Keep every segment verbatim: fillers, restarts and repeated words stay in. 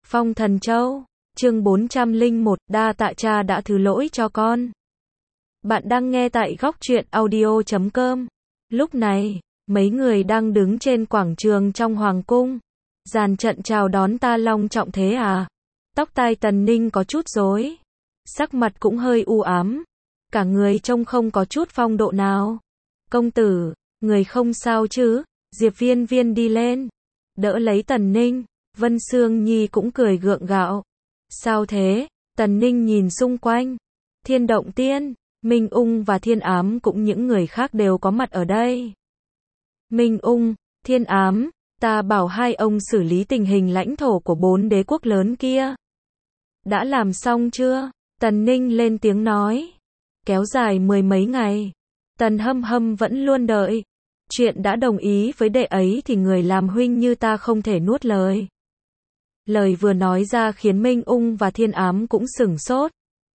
Phong Thần Châu, chương bốn trăm lẻ một, đa tạ cha đã thứ lỗi cho con. Bạn đang nghe tại góc truyện audio chấm com. Lúc này, mấy người đang đứng trên quảng trường trong hoàng cung. Dàn trận chào đón ta long trọng thế à? Tóc tai Tần Ninh có chút rối, sắc mặt cũng hơi u ám, cả người trông không có chút phong độ nào. Công tử, người không sao chứ? Diệp Viên Viên đi lên, đỡ lấy Tần Ninh. Vân Sương Nhi cũng cười gượng gạo. Sao thế? Tần Ninh nhìn xung quanh. Thiên Động Tiên, Minh Ung và Thiên Ám cũng những người khác đều có mặt ở đây. Minh Ung, Thiên Ám, ta bảo hai ông xử lý tình hình lãnh thổ của bốn đế quốc lớn kia. Đã làm xong chưa? Tần Ninh lên tiếng nói. Kéo dài mười mấy ngày. Tần Hâm Hâm vẫn luôn đợi. Chuyện đã đồng ý với đệ ấy thì người làm huynh như ta không thể nuốt lời. Lời vừa nói ra khiến Minh Ung và Thiên Ám cũng sửng sốt.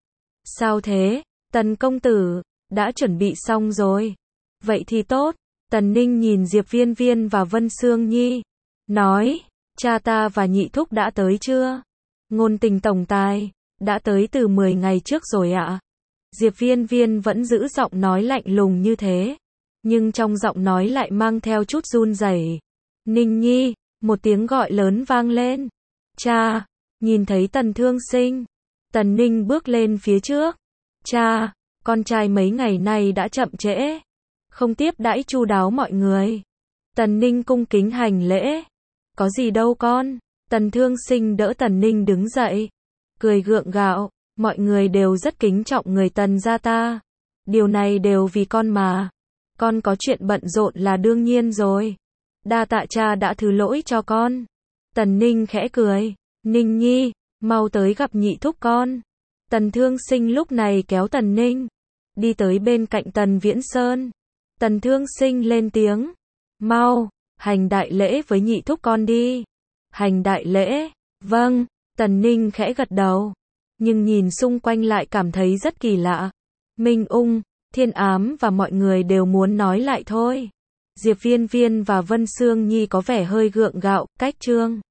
Sao thế? Tần công tử, đã chuẩn bị xong rồi. Vậy thì tốt. Tần Ninh nhìn Diệp Viên Viên và Vân Sương Nhi, nói, cha ta và nhị thúc đã tới chưa? Ngôn Tình tổng tài, đã tới từ mười ngày trước rồi ạ. Diệp Viên Viên vẫn giữ giọng nói lạnh lùng như thế, nhưng trong giọng nói lại mang theo chút run rẩy. Ninh Nhi, một tiếng gọi lớn vang lên. Cha, nhìn thấy Tần Thương Sinh. Tần Ninh bước lên phía trước. Cha, con trai mấy ngày nay đã chậm trễ, không tiếp đãi chu đáo mọi người. Tần Ninh cung kính hành lễ. Có gì đâu con. Tần Thương Sinh đỡ Tần Ninh đứng dậy, cười gượng gạo, mọi người đều rất kính trọng người Tần gia ta. Điều này đều vì con mà. Con có chuyện bận rộn là đương nhiên rồi. Đa tạ cha đã thứ lỗi cho con. Tần Ninh khẽ cười. Ninh Nhi, mau tới gặp nhị thúc con. Tần Thương Sinh lúc này kéo Tần Ninh, đi tới bên cạnh Tần Viễn Sơn. Tần Thương Sinh lên tiếng. Mau, hành đại lễ với nhị thúc con đi. Hành đại lễ, vâng. Tần Ninh khẽ gật đầu, nhưng nhìn xung quanh lại cảm thấy rất kỳ lạ. Minh Ung, Thiên Ám và mọi người đều muốn nói lại thôi. Diệp Viên Viên và Vân Sương Nhi có vẻ hơi gượng gạo, cách trương.